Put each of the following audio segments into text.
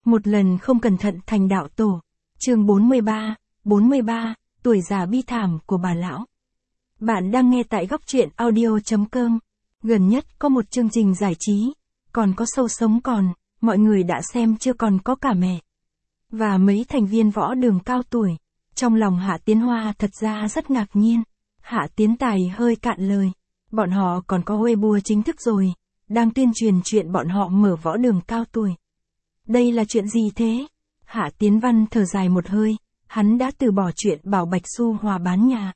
Một lần không cẩn thận thành đạo tổ. Chương 43, tuổi già bi thảm của bà lão. Bạn đang nghe tại góc truyện audio.com. Gần nhất có một chương trình giải trí, còn có Sâu Sống Còn, mọi người đã xem chưa, còn có cả mẹ và mấy thành viên võ đường cao tuổi. Trong lòng Hạ Tiến Hoa thật ra rất ngạc nhiên. Hạ Tiến Tài hơi cạn lời. Bọn họ còn có Weibo chính thức rồi, đang tuyên truyền chuyện bọn họ mở võ đường cao tuổi. Đây là chuyện gì thế? Hạ Tiến Văn thở dài một hơi, hắn đã từ bỏ chuyện bảo Bạch Xu Hòa bán nhà.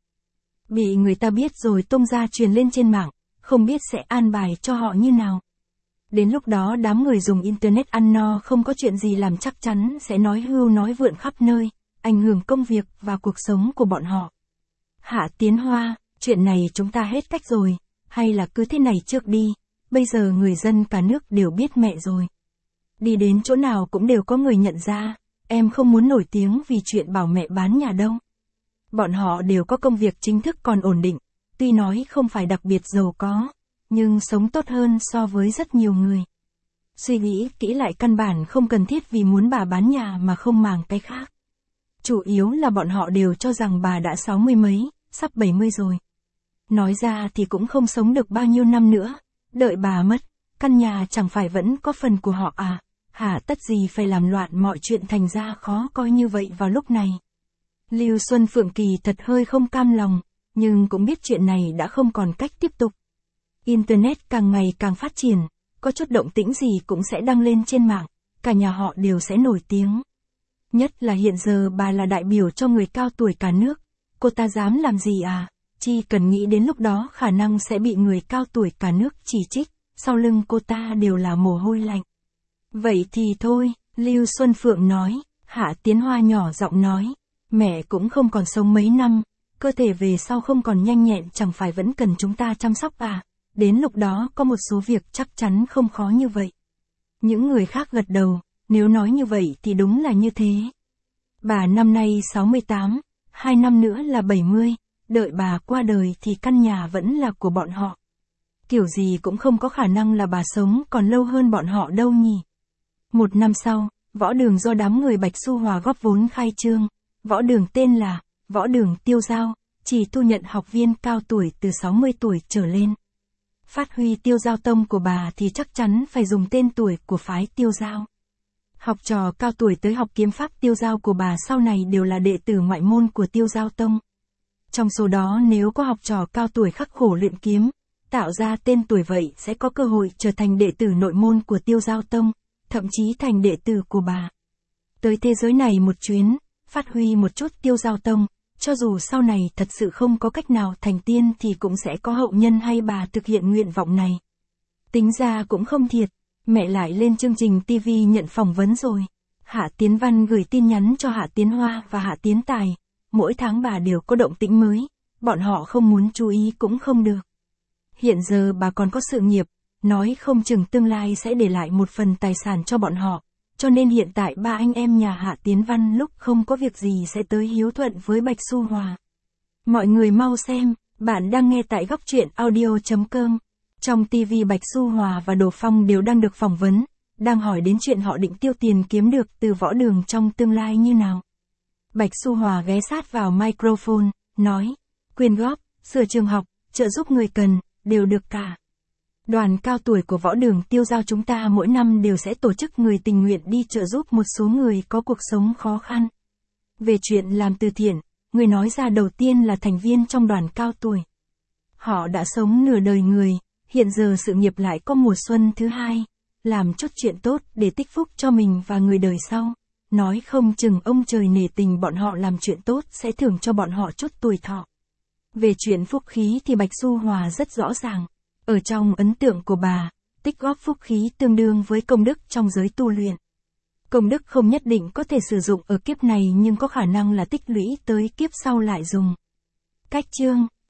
Bị người ta biết rồi tung ra truyền lên trên mạng, không biết sẽ an bài cho họ như nào. Đến lúc đó đám người dùng Internet ăn no không có chuyện gì làm chắc chắn sẽ nói hưu nói vượn khắp nơi, ảnh hưởng công việc và cuộc sống của bọn họ. Hạ Tiến Hoa, chuyện này chúng ta hết cách rồi, hay là cứ thế này trước đi, bây giờ người dân cả nước đều biết mẹ rồi. Đi đến chỗ nào cũng đều có người nhận ra, em không muốn nổi tiếng vì chuyện bảo mẹ bán nhà đâu. Bọn họ đều có công việc chính thức còn ổn định, tuy nói không phải đặc biệt giàu có, nhưng sống tốt hơn so với rất nhiều người. Suy nghĩ kỹ lại căn bản không cần thiết vì muốn bà bán nhà mà không màng cái khác. Chủ yếu là bọn họ đều cho rằng bà đã 60 mấy, sắp 70 rồi. Nói ra thì cũng không sống được bao nhiêu năm nữa, đợi bà mất, căn nhà chẳng phải vẫn có phần của họ à, hả tất gì phải làm loạn mọi chuyện thành ra khó coi như vậy vào lúc này. Lưu Xuân Phượng Kỳ thật hơi không cam lòng, nhưng cũng biết chuyện này đã không còn cách tiếp tục. Internet càng ngày càng phát triển, có chút động tĩnh gì cũng sẽ đăng lên trên mạng, cả nhà họ đều sẽ nổi tiếng. Nhất là hiện giờ bà là đại biểu cho người cao tuổi cả nước, cô ta dám làm gì à, chỉ cần nghĩ đến lúc đó khả năng sẽ bị người cao tuổi cả nước chỉ trích, sau lưng cô ta đều là mồ hôi lạnh. Vậy thì thôi, Lưu Xuân Phượng nói. Hạ Tiến Hoa nhỏ giọng nói, mẹ cũng không còn sống mấy năm, cơ thể về sau không còn nhanh nhẹn chẳng phải vẫn cần chúng ta chăm sóc à, đến lúc đó có một số việc chắc chắn không khó như vậy. Những người khác gật đầu, nếu nói như vậy thì đúng là như thế. Bà năm nay 68, 2 năm nữa là 70, đợi bà qua đời thì căn nhà vẫn là của bọn họ. Kiểu gì cũng không có khả năng là bà sống còn lâu hơn bọn họ đâu nhỉ. Một năm sau, võ đường do đám người Bạch Xu Hòa góp vốn khai trương. Võ đường tên là Võ đường Tiêu Giao, chỉ thu nhận học viên cao tuổi từ 60 tuổi trở lên. Phát huy Tiêu Giao tông của bà thì chắc chắn phải dùng tên tuổi của phái Tiêu Giao. Học trò cao tuổi tới học kiếm pháp Tiêu Giao của bà sau này đều là đệ tử ngoại môn của Tiêu Giao tông. Trong số đó nếu có học trò cao tuổi khắc khổ luyện kiếm, tạo ra tên tuổi vậy sẽ có cơ hội trở thành đệ tử nội môn của Tiêu Giao tông, thậm chí thành đệ tử của bà. Tới thế giới này một chuyến, phát huy một chút Tiêu Giao tông, cho dù sau này thật sự không có cách nào thành tiên thì cũng sẽ có hậu nhân hay bà thực hiện nguyện vọng này. Tính ra cũng không thiệt, mẹ lại lên chương trình TV nhận phỏng vấn rồi. Hạ Tiến Văn gửi tin nhắn cho Hạ Tiến Hoa và Hạ Tiến Tài, mỗi tháng bà đều có động tĩnh mới, bọn họ không muốn chú ý cũng không được. Hiện giờ bà còn có sự nghiệp, nói không chừng tương lai sẽ để lại một phần tài sản cho bọn họ. Cho nên hiện tại ba anh em nhà Hạ Tiến Văn lúc không có việc gì sẽ tới hiếu thuận với Bạch Xu Hòa. Mọi người mau xem, bạn đang nghe tại góc truyện audio.com. Trong TV Bạch Xu Hòa và Đồ Phong đều đang được phỏng vấn, đang hỏi đến chuyện họ định tiêu tiền kiếm được từ võ đường trong tương lai như nào. Bạch Xu Hòa ghé sát vào microphone, nói, quyên góp, sửa trường học, trợ giúp người cần, đều được cả. Đoàn cao tuổi của võ đường Tiêu Giao chúng ta mỗi năm đều sẽ tổ chức người tình nguyện đi trợ giúp một số người có cuộc sống khó khăn. Về chuyện làm từ thiện, người nói ra đầu tiên là thành viên trong đoàn cao tuổi. Họ đã sống nửa đời người, hiện giờ sự nghiệp lại có mùa xuân thứ hai, làm chút chuyện tốt để tích phúc cho mình và người đời sau. Nói không chừng ông trời nể tình bọn họ làm chuyện tốt sẽ thưởng cho bọn họ chút tuổi thọ. Về chuyện phúc khí thì Bạch Xu Hòa rất rõ ràng. Ở trong ấn tượng của bà, tích góp phúc khí tương đương với công đức trong giới tu luyện. Công đức không nhất định có thể sử dụng ở kiếp này nhưng có khả năng là tích lũy tới kiếp sau lại dùng. Cách chương